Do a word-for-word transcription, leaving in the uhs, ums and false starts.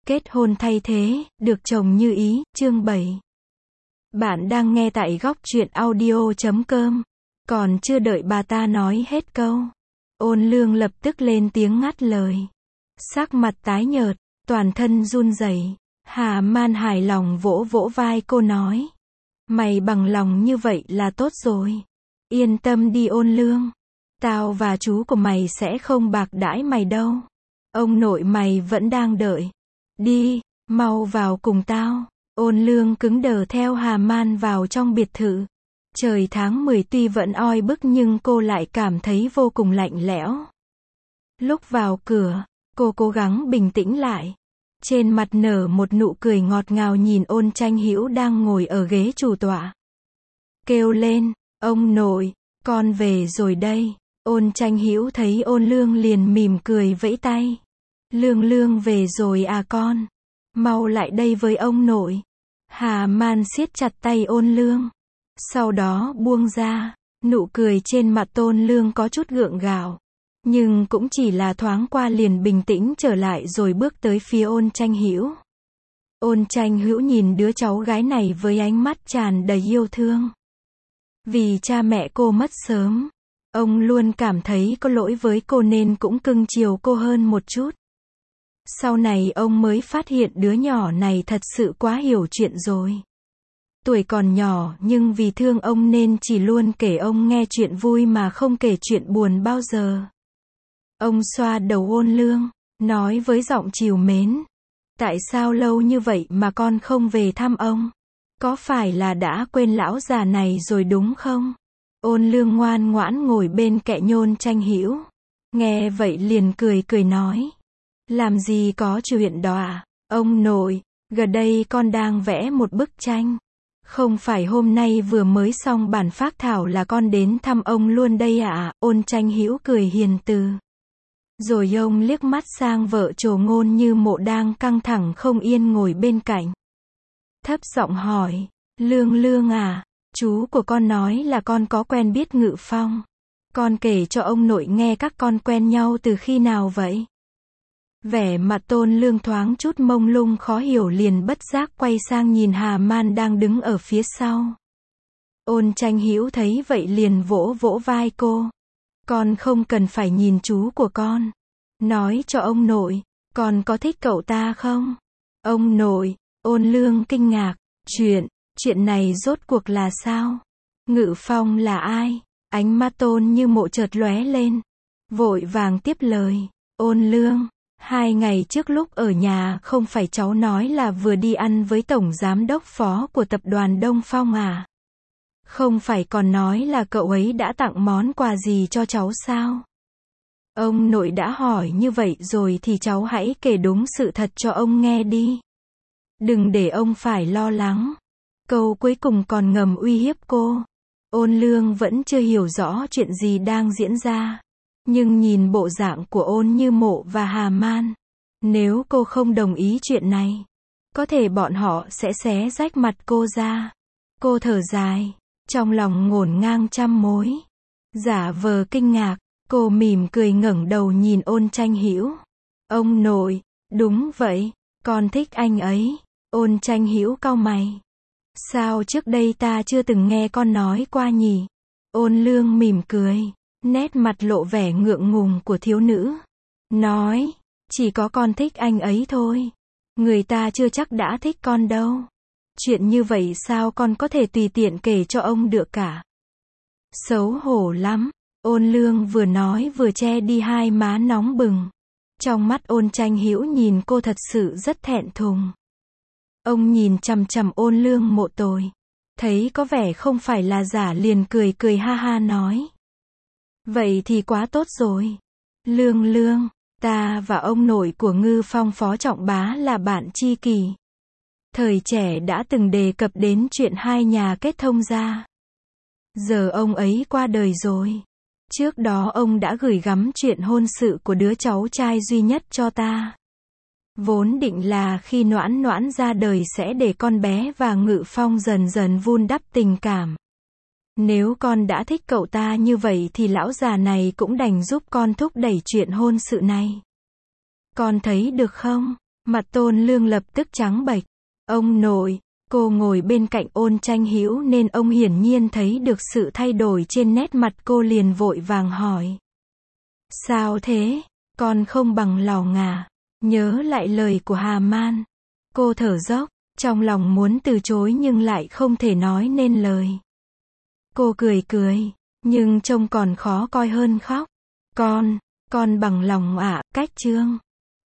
Kết hôn thay thế, được chồng như ý, chương bảy. Bạn đang nghe tại góc truyện audio chấm com. Còn chưa đợi bà ta nói hết câu, Ôn Lương lập tức lên tiếng ngắt lời. Sắc mặt tái nhợt, toàn thân run rẩy. Hà Man hài lòng vỗ vỗ vai cô nói. Mày bằng lòng như vậy là tốt rồi. Yên tâm đi Ôn Lương. Tao và chú của mày sẽ không bạc đãi mày đâu. Ông nội mày vẫn đang đợi. Đi, mau vào cùng tao. Ôn Lương cứng đờ theo Hà Man vào trong biệt thự. Trời tháng mười tuy vẫn oi bức nhưng cô lại cảm thấy vô cùng lạnh lẽo. Lúc vào cửa, cô cố gắng bình tĩnh lại. Trên mặt nở một nụ cười ngọt ngào nhìn Ôn Tranh Hữu đang ngồi ở ghế chủ tọa. Kêu lên, ông nội, con về rồi đây. Ôn Tranh Hữu thấy Ôn Lương liền mỉm cười vẫy tay. Lương Lương về rồi à con? Mau lại đây với ông nội. Hà Man siết chặt tay Ôn Lương. Sau đó buông ra, nụ cười trên mặt Ôn Lương có chút gượng gạo. Nhưng cũng chỉ là thoáng qua liền bình tĩnh trở lại rồi bước tới phía Ôn Tranh Hữu. Ôn Tranh Hữu nhìn đứa cháu gái này với ánh mắt tràn đầy yêu thương. Vì cha mẹ cô mất sớm, ông luôn cảm thấy có lỗi với cô nên cũng cưng chiều cô hơn một chút. Sau này ông mới phát hiện đứa nhỏ này thật sự quá hiểu chuyện rồi. Tuổi còn nhỏ nhưng vì thương ông nên chỉ luôn kể ông nghe chuyện vui mà không kể chuyện buồn bao giờ. Ông xoa đầu Ôn Lương, nói với giọng trìu mến. Tại sao lâu như vậy mà con không về thăm ông? Có phải là đã quên lão già này rồi đúng không? Ôn Lương ngoan ngoãn ngồi bên cạnh Ôn Tranh Hữu. Nghe vậy liền cười cười nói. Làm gì có chuyện đó à? Ông nội, gần đây con đang vẽ một bức tranh. Không phải hôm nay vừa mới xong bản phác thảo là con đến thăm ông luôn đây à? Ôn Tranh Hữu cười hiền từ. Rồi ông liếc mắt sang vợ Trồ Ngôn Như Mộ đang căng thẳng không yên ngồi bên cạnh. Thấp giọng hỏi, Lương Lương à, chú của con nói là con có quen biết Ngự Phong. Con kể cho ông nội nghe các con quen nhau từ khi nào vậy? Vẻ mặt Ôn Lương thoáng chút mông lung khó hiểu liền bất giác quay sang nhìn Hà Man đang đứng ở phía sau. Ôn Tranh Hữu thấy vậy liền vỗ vỗ vai cô. Con không cần phải nhìn chú của con. Nói cho ông nội, con có thích cậu ta không? Ông nội, Ôn Lương kinh ngạc. Chuyện, chuyện này rốt cuộc là sao? Ngự Phong là ai? Ánh mắt Ôn Như Mộ chợt lóe lên. Vội vàng tiếp lời. Ôn Lương. Hai ngày trước lúc ở nhà không phải cháu nói là vừa đi ăn với tổng giám đốc phó của tập đoàn Đông Phong à? Không phải còn nói là cậu ấy đã tặng món quà gì cho cháu sao? Ông nội đã hỏi như vậy rồi thì cháu hãy kể đúng sự thật cho ông nghe đi. Đừng để ông phải lo lắng. Câu cuối cùng còn ngầm uy hiếp cô. Ôn Lương vẫn chưa hiểu rõ chuyện gì đang diễn ra. Nhưng nhìn bộ dạng của Ôn Như Mộ và Hà Man, nếu cô không đồng ý chuyện này, có thể bọn họ sẽ xé rách mặt cô ra. Cô thở dài, trong lòng ngổn ngang trăm mối. Giả vờ kinh ngạc, cô mỉm cười ngẩng đầu nhìn Ôn Tranh Hữu. Ông nội, đúng vậy, con thích anh ấy. Ôn Tranh Hữu cau mày. Sao trước đây ta chưa từng nghe con nói qua nhỉ? Ôn Lương mỉm cười. Nét mặt lộ vẻ ngượng ngùng của thiếu nữ. Nói, chỉ có con thích anh ấy thôi. Người ta chưa chắc đã thích con đâu. Chuyện như vậy sao con có thể tùy tiện kể cho ông được cả? Xấu hổ lắm. Ôn Lương vừa nói vừa che đi hai má nóng bừng. Trong mắt Ôn Tranh Hữu nhìn cô thật sự rất thẹn thùng. Ông nhìn chằm chằm Ôn Lương Mộ tồi. Thấy có vẻ không phải là giả liền cười cười ha ha nói. Vậy thì quá tốt rồi. Lương Lương, ta và ông nội của Ngư Phong Phó Trọng Bá là bạn tri kỷ. Thời trẻ đã từng đề cập đến chuyện hai nhà kết thông gia. Giờ ông ấy qua đời rồi. Trước đó ông đã gửi gắm chuyện hôn sự của đứa cháu trai duy nhất cho ta. Vốn định là khi Noãn Noãn ra đời sẽ để con bé và Ngự Phong dần dần vun đắp tình cảm. Nếu con đã thích cậu ta như vậy thì lão già này cũng đành giúp con thúc đẩy chuyện hôn sự này. Con thấy được không? Mặt Tôn Lương lập tức trắng bệch. Ông nội, cô ngồi bên cạnh Ôn Tranh Hữu nên ông hiển nhiên thấy được sự thay đổi trên nét mặt cô liền vội vàng hỏi. Sao thế? Con không bằng lòng à? Nhớ lại lời của Hà Man. Cô thở dốc, trong lòng muốn từ chối nhưng lại không thể nói nên lời. Cô cười cười, nhưng trông còn khó coi hơn khóc. Con, con bằng lòng ạ, cách Trương.